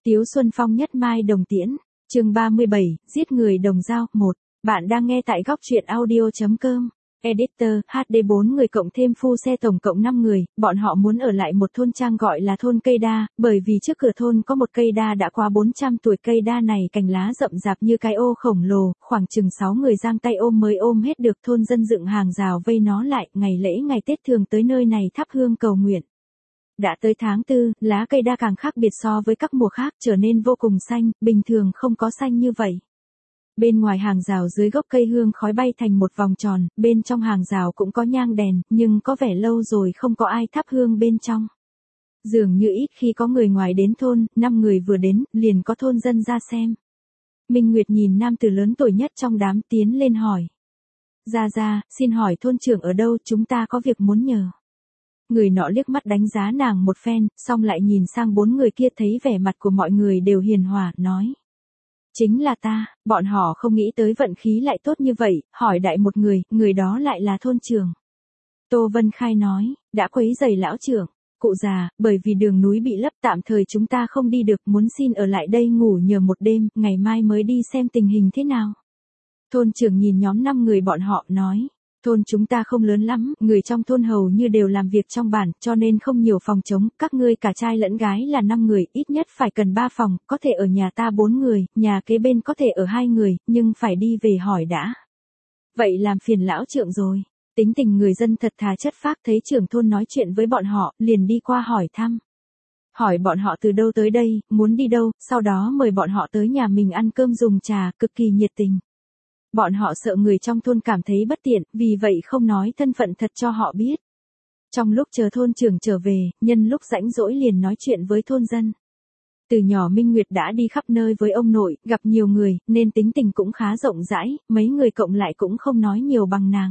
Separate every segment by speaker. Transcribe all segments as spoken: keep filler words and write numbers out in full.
Speaker 1: Tiếu Xuân Phong nhất mai đồng tiễn, chương ba mươi bảy, giết người đồng dao, một. Bạn đang nghe tại góc truyện audio chấm com. Editor, hát đê bốn người cộng thêm phu xe tổng cộng năm người, bọn họ muốn ở lại một thôn trang gọi là thôn cây đa, bởi vì trước cửa thôn có một cây đa đã qua bốn trăm tuổi. Cây đa này cành lá rậm rạp như cái ô khổng lồ, khoảng chừng sáu người giang tay ôm mới ôm hết được. Thôn dân dựng hàng rào vây nó lại, ngày lễ ngày Tết thường tới nơi này thắp hương cầu nguyện. Đã tới tháng tư, lá cây đa càng khác biệt so với các mùa khác, trở nên vô cùng xanh, bình thường không có xanh như vậy. Bên ngoài hàng rào dưới gốc cây hương khói bay thành một vòng tròn, bên trong hàng rào cũng có nhang đèn, nhưng có vẻ lâu rồi không có ai thắp hương bên trong. Dường như ít khi có người ngoài đến thôn, năm người vừa đến, liền có thôn dân ra xem. Minh Nguyệt nhìn nam tử lớn tuổi nhất trong đám tiến lên hỏi. Gia Gia, xin hỏi thôn trưởng ở đâu, chúng ta có việc muốn nhờ. Người nọ liếc mắt đánh giá nàng một phen, xong lại nhìn sang bốn người kia thấy vẻ mặt của mọi người đều hiền hòa, nói. Chính là ta, bọn họ không nghĩ tới vận khí lại tốt như vậy, hỏi đại một người, người đó lại là thôn trưởng. Tô Vân Khai nói, đã quấy rầy lão trưởng, cụ già, bởi vì đường núi bị lấp tạm thời chúng ta không đi được, muốn xin ở lại đây ngủ nhờ một đêm, ngày mai mới đi xem tình hình thế nào. Thôn trưởng nhìn nhóm năm người bọn họ, nói. Thôn chúng ta không lớn lắm, người trong thôn hầu như đều làm việc trong bản, cho nên không nhiều phòng trống, các ngươi cả trai lẫn gái là năm người, ít nhất phải cần ba phòng, có thể ở nhà ta bốn người, nhà kế bên có thể ở hai người, nhưng phải đi về hỏi đã. Vậy làm phiền lão trưởng rồi. Tính tình người dân thật thà chất phác, thấy trưởng thôn nói chuyện với bọn họ, liền đi qua hỏi thăm. Hỏi bọn họ từ đâu tới đây, muốn đi đâu, sau đó mời bọn họ tới nhà mình ăn cơm dùng trà, cực kỳ nhiệt tình. Bọn họ sợ người trong thôn cảm thấy bất tiện, vì vậy không nói thân phận thật cho họ biết. Trong lúc chờ thôn trưởng trở về, nhân lúc rảnh rỗi liền nói chuyện với thôn dân. Từ nhỏ Minh Nguyệt đã đi khắp nơi với ông nội, gặp nhiều người, nên tính tình cũng khá rộng rãi, mấy người cộng lại cũng không nói nhiều bằng nàng.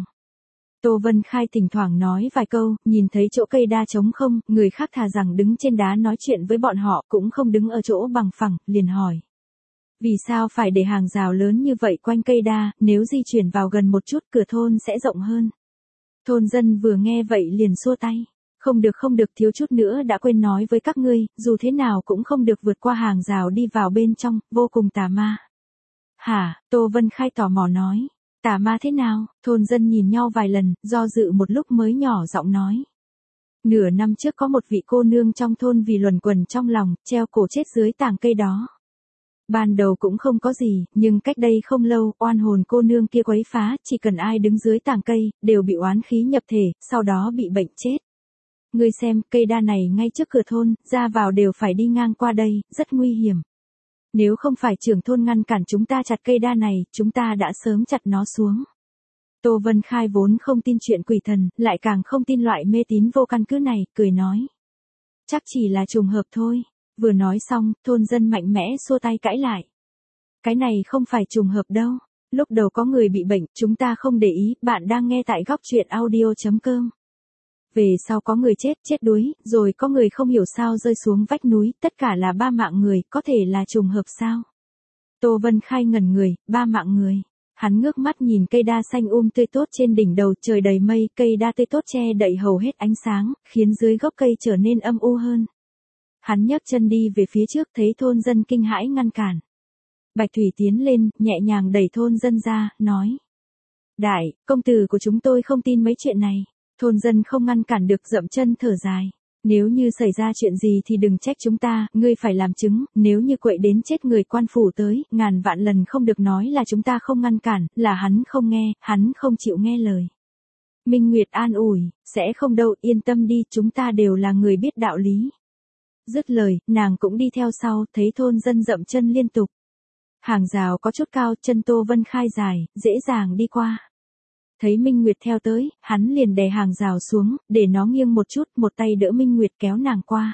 Speaker 1: Tô Vân Khai thỉnh thoảng nói vài câu, nhìn thấy chỗ cây đa trống không, người khác thà rằng đứng trên đá nói chuyện với bọn họ, cũng không đứng ở chỗ bằng phẳng, liền hỏi. Vì sao phải để hàng rào lớn như vậy quanh cây đa, nếu di chuyển vào gần một chút cửa thôn sẽ rộng hơn. Thôn dân vừa nghe vậy liền xua tay. Không được không được, thiếu chút nữa đã quên nói với các ngươi, dù thế nào cũng không được vượt qua hàng rào đi vào bên trong, vô cùng tà ma. Hả, Tô Vân Khai tò mò nói. Tà ma thế nào? Thôn dân nhìn nhau vài lần, do dự một lúc mới nhỏ giọng nói. Nửa năm trước có một vị cô nương trong thôn vì luẩn quẩn trong lòng, treo cổ chết dưới tàng cây đó. Ban đầu cũng không có gì, nhưng cách đây không lâu, oan hồn cô nương kia quấy phá, chỉ cần ai đứng dưới tàng cây, đều bị oán khí nhập thể, sau đó bị bệnh chết. Ngươi xem, cây đa này ngay trước cửa thôn, ra vào đều phải đi ngang qua đây, rất nguy hiểm. Nếu không phải trưởng thôn ngăn cản chúng ta chặt cây đa này, chúng ta đã sớm chặt nó xuống. Tô Vân Khai vốn không tin chuyện quỷ thần, lại càng không tin loại mê tín vô căn cứ này, cười nói. Chắc chỉ là trùng hợp thôi. Vừa nói xong, thôn dân mạnh mẽ xua tay cãi lại. Cái này không phải trùng hợp đâu. Lúc đầu có người bị bệnh, chúng ta không để ý, bạn đang nghe tại góc truyện audio chấm com. Về sau có người chết, chết đuối, rồi có người không hiểu sao rơi xuống vách núi, tất cả là ba mạng người, có thể là trùng hợp sao? Tô Vân Khai ngẩn người, ba mạng người. Hắn ngước mắt nhìn cây đa xanh um tươi tốt trên đỉnh đầu, trời đầy mây, cây đa tươi tốt che đậy hầu hết ánh sáng, khiến dưới gốc cây trở nên âm u hơn. Hắn nhấc chân đi về phía trước, thấy thôn dân kinh hãi ngăn cản. Bạch Thủy tiến lên, nhẹ nhàng đẩy thôn dân ra, nói. Đại, công tử của chúng tôi không tin mấy chuyện này. Thôn dân không ngăn cản được, dậm chân thở dài. Nếu như xảy ra chuyện gì thì đừng trách chúng ta, ngươi phải làm chứng, nếu như quậy đến chết người quan phủ tới, ngàn vạn lần không được nói là chúng ta không ngăn cản, là hắn không nghe, hắn không chịu nghe lời. Minh Nguyệt an ủi, sẽ không đâu, yên tâm đi, chúng ta đều là người biết đạo lý. Dứt lời, nàng cũng đi theo sau, thấy thôn dân dậm chân liên tục. Hàng rào có chút cao, chân Tô Vân Khai dài, dễ dàng đi qua. Thấy Minh Nguyệt theo tới, hắn liền đè hàng rào xuống, để nó nghiêng một chút, một tay đỡ Minh Nguyệt kéo nàng qua.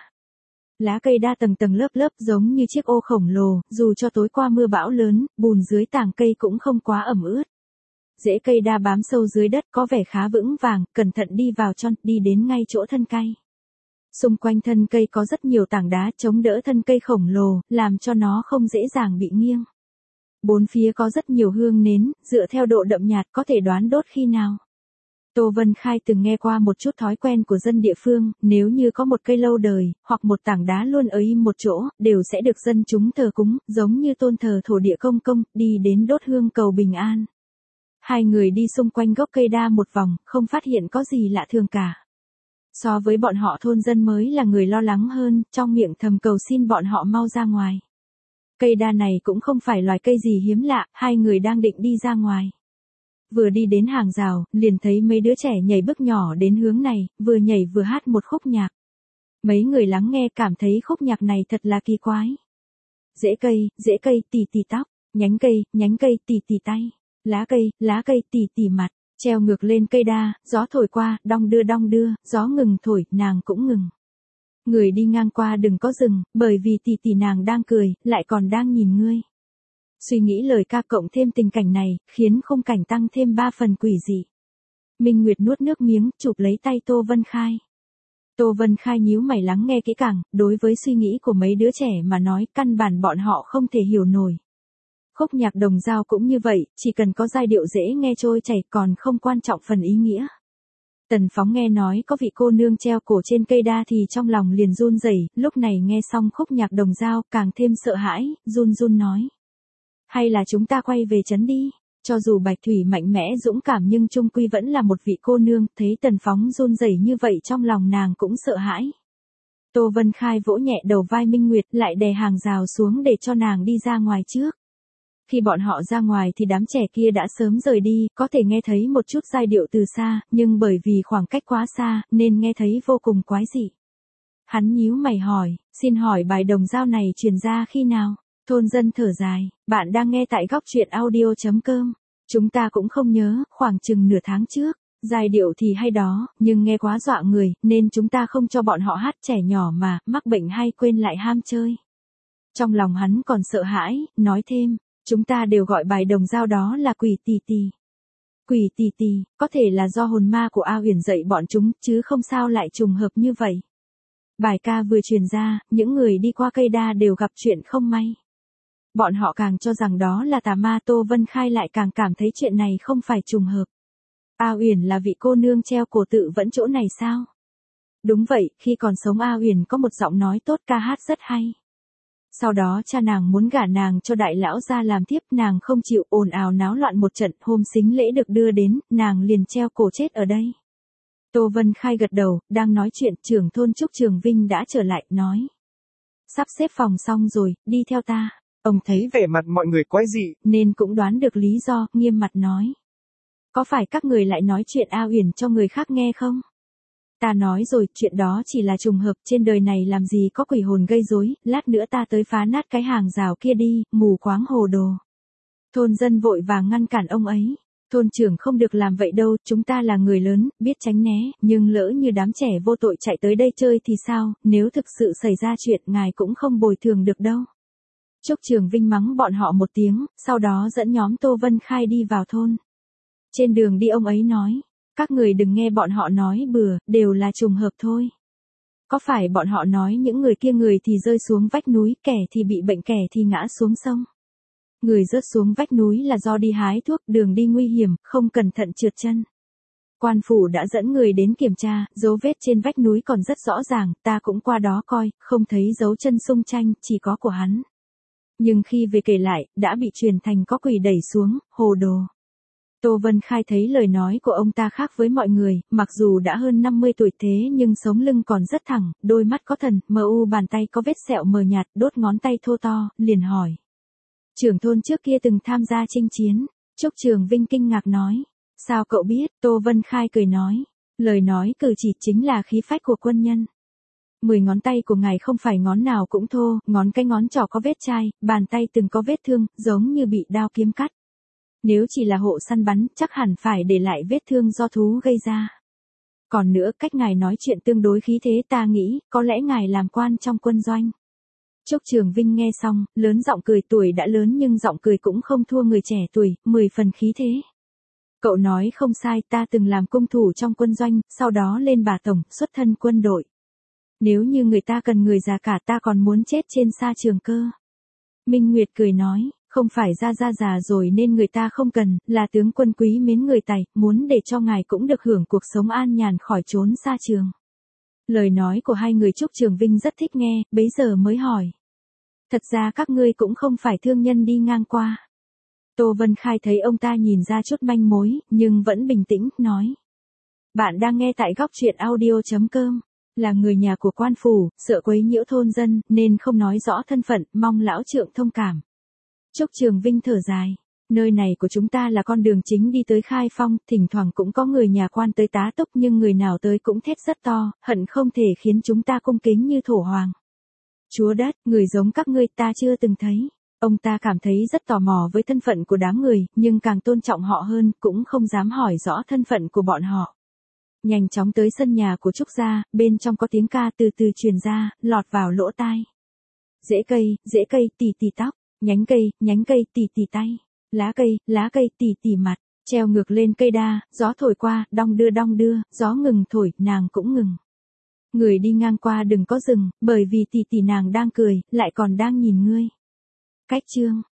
Speaker 1: Lá cây đa tầng tầng lớp lớp giống như chiếc ô khổng lồ, dù cho tối qua mưa bão lớn, bùn dưới tàng cây cũng không quá ẩm ướt. Rễ cây đa bám sâu dưới đất có vẻ khá vững vàng, cẩn thận đi vào tròn, đi đến ngay chỗ thân cây. Xung quanh thân cây có rất nhiều tảng đá chống đỡ thân cây khổng lồ, làm cho nó không dễ dàng bị nghiêng. Bốn phía có rất nhiều hương nến, dựa theo độ đậm nhạt có thể đoán đốt khi nào. Tô Vân Khai từng nghe qua một chút thói quen của dân địa phương, nếu như có một cây lâu đời, hoặc một tảng đá luôn ở im một chỗ, đều sẽ được dân chúng thờ cúng, giống như tôn thờ thổ địa công công, đi đến đốt hương cầu bình an. Hai người đi xung quanh gốc cây đa một vòng, không phát hiện có gì lạ thường cả. So với bọn họ thôn dân mới là người lo lắng hơn, trong miệng thầm cầu xin bọn họ mau ra ngoài. Cây đa này cũng không phải loài cây gì hiếm lạ, hai người đang định đi ra ngoài. Vừa đi đến hàng rào, liền thấy mấy đứa trẻ nhảy bước nhỏ đến hướng này, vừa nhảy vừa hát một khúc nhạc. Mấy người lắng nghe cảm thấy khúc nhạc này thật là kỳ quái. Rễ cây, rễ cây tì tì tóc, nhánh cây, nhánh cây tì tì tay, lá cây, lá cây tì tì mặt, treo ngược lên cây đa, gió thổi qua, đong đưa đong đưa, gió ngừng thổi, nàng cũng ngừng. Người đi ngang qua đừng có dừng, bởi vì tì tì nàng đang cười, lại còn đang nhìn ngươi. Suy nghĩ lời ca cộng thêm tình cảnh này, khiến khung cảnh tăng thêm ba phần quỷ dị. Minh Nguyệt nuốt nước miếng, chụp lấy tay Tô Vân Khai. Tô Vân Khai nhíu mày lắng nghe kỹ càng, đối với suy nghĩ của mấy đứa trẻ mà nói, căn bản bọn họ không thể hiểu nổi. Khúc nhạc đồng dao cũng như vậy, chỉ cần có giai điệu dễ nghe trôi chảy còn không quan trọng phần ý nghĩa. Tần Phóng nghe nói có vị cô nương treo cổ trên cây đa thì trong lòng liền run rẩy, lúc này nghe xong khúc nhạc đồng dao càng thêm sợ hãi, run run nói. Hay là chúng ta quay về trấn đi, cho dù Bạch Thủy mạnh mẽ dũng cảm nhưng chung quy vẫn là một vị cô nương, thấy Tần Phóng run rẩy như vậy trong lòng nàng cũng sợ hãi. Tô Vân Khai vỗ nhẹ đầu vai Minh Nguyệt lại đè hàng rào xuống để cho nàng đi ra ngoài trước. Khi bọn họ ra ngoài thì đám trẻ kia đã sớm rời đi, có thể nghe thấy một chút giai điệu từ xa, nhưng bởi vì khoảng cách quá xa, nên nghe thấy vô cùng quái dị. Hắn nhíu mày hỏi, xin hỏi bài đồng dao này truyền ra khi nào? Thôn dân thở dài, bạn đang nghe tại góc truyện audio chấm com. Chúng ta cũng không nhớ, khoảng chừng nửa tháng trước. Giai điệu thì hay đó, nhưng nghe quá dọa người, nên chúng ta không cho bọn họ hát, trẻ nhỏ mà, mắc bệnh hay quên lại ham chơi. Trong lòng hắn còn sợ hãi, nói thêm, chúng ta đều gọi bài đồng dao đó là quỷ tì tì. Quỷ tì tì, có thể là do hồn ma của A Huyền dạy bọn chúng, chứ không sao lại trùng hợp như vậy. Bài ca vừa truyền ra, những người đi qua cây đa đều gặp chuyện không may. Bọn họ càng cho rằng đó là tà ma, Tô Vân Khai lại càng cảm thấy chuyện này không phải trùng hợp. A Uyển là vị cô nương treo cổ tự vẫn chỗ này sao? Đúng vậy, khi còn sống A Uyển có một giọng nói tốt, ca hát rất hay. Sau đó cha nàng muốn gả nàng cho đại lão gia làm thiếp, nàng không chịu, ồn ào náo loạn một trận, hôm sính lễ được đưa đến, nàng liền treo cổ chết ở đây. Tô Vân Khai gật đầu, đang nói chuyện, trưởng thôn Trúc Trường Vinh đã trở lại, nói. Sắp xếp phòng xong rồi, đi theo ta.
Speaker 2: Ông thấy vẻ mặt mọi người quái dị,
Speaker 1: nên cũng đoán được lý do, nghiêm mặt nói. Có phải các người lại nói chuyện A Uyển cho người khác nghe không? Ta nói rồi, chuyện đó chỉ là trùng hợp, trên đời này làm gì có quỷ hồn gây rối, lát nữa ta tới phá nát cái hàng rào kia đi, mù quáng hồ đồ. Thôn dân vội vàng ngăn cản ông ấy. Thôn trưởng không được làm vậy đâu, chúng ta là người lớn, biết tránh né, nhưng lỡ như đám trẻ vô tội chạy tới đây chơi thì sao, nếu thực sự xảy ra chuyện ngài cũng không bồi thường được đâu. Trúc Trường Vinh mắng bọn họ một tiếng, sau đó dẫn nhóm Tô Vân Khai đi vào thôn. Trên đường đi ông ấy nói, các người đừng nghe bọn họ nói bừa, đều là trùng hợp thôi. Có phải bọn họ nói những người kia người thì rơi xuống vách núi, kẻ thì bị bệnh, kẻ thì ngã xuống sông. Người rớt xuống vách núi là do đi hái thuốc, đường đi nguy hiểm, không cẩn thận trượt chân. Quan phủ đã dẫn người đến kiểm tra, dấu vết trên vách núi còn rất rõ ràng, ta cũng qua đó coi, không thấy dấu chân xung tranh, chỉ có của hắn. Nhưng khi về kể lại, đã bị truyền thành có quỷ đẩy xuống, hồ đồ. Tô Vân Khai thấy lời nói của ông ta khác với mọi người, mặc dù đã hơn năm mươi tuổi thế nhưng sống lưng còn rất thẳng, đôi mắt có thần, mờ u bàn tay có vết sẹo mờ nhạt, đốt ngón tay thô to, liền hỏi. Trưởng thôn trước kia từng tham gia chinh chiến, Trúc Trường Vinh kinh ngạc nói. Sao cậu biết? Tô Vân Khai cười nói. Lời nói cử chỉ chính là khí phách của quân nhân. Mười ngón tay của ngài không phải ngón nào cũng thô, ngón cái ngón trỏ có vết chai, bàn tay từng có vết thương, giống như bị đao kiếm cắt. Nếu chỉ là hộ săn bắn, chắc hẳn phải để lại vết thương do thú gây ra. Còn nữa, cách ngài nói chuyện tương đối khí thế, ta nghĩ, có lẽ ngài làm quan trong quân doanh. Trúc Trường Vinh nghe xong, lớn giọng cười, tuổi đã lớn nhưng giọng cười cũng không thua người trẻ tuổi, mười phần khí thế. Cậu nói không sai, ta từng làm cung thủ trong quân doanh, sau đó lên bà tổng, xuất thân quân đội. Nếu như người ta cần người già cả, ta còn muốn chết trên sa trường cơ. Minh Nguyệt cười nói, Không phải ra ra già rồi nên người ta không cần, là tướng quân quý mến người Tài, muốn để cho ngài cũng được hưởng cuộc sống an nhàn khỏi trốn xa trường. Lời nói của hai người Trúc Trường Vinh rất thích nghe, bấy giờ mới hỏi. Thật ra các ngươi cũng không phải thương nhân đi ngang qua. Tô Vân Khai thấy ông ta nhìn ra chút manh mối, nhưng vẫn bình tĩnh, nói. Bạn đang nghe tại góc truyện audio.com. Là người nhà của quan phủ, sợ quấy nhiễu thôn dân, nên không nói rõ thân phận, mong lão trượng thông cảm. Trúc Trường Vinh thở dài. Nơi này của chúng ta là con đường chính đi tới Khai Phong, thỉnh thoảng cũng có người nhà quan tới tá túc nhưng người nào tới cũng thét rất to, hận không thể khiến chúng ta cung kính như thổ hoàng. Chúa đất, người giống các ngươi ta chưa từng thấy. Ông ta cảm thấy rất tò mò với thân phận của đám người, nhưng càng tôn trọng họ hơn, cũng không dám hỏi rõ thân phận của bọn họ. Nhanh chóng tới sân nhà của Trúc gia, bên trong có tiếng ca từ từ truyền ra, lọt vào lỗ tai. Rễ cây, rễ cây tì tì tóc, nhánh cây, nhánh cây tì tì tay, lá cây, lá cây tì tì mặt, treo ngược lên cây đa, gió thổi qua, đong đưa đong đưa, gió ngừng thổi, nàng cũng ngừng. Người đi ngang qua đừng có dừng, bởi vì tì tì nàng đang cười, lại còn đang nhìn ngươi. Cách chương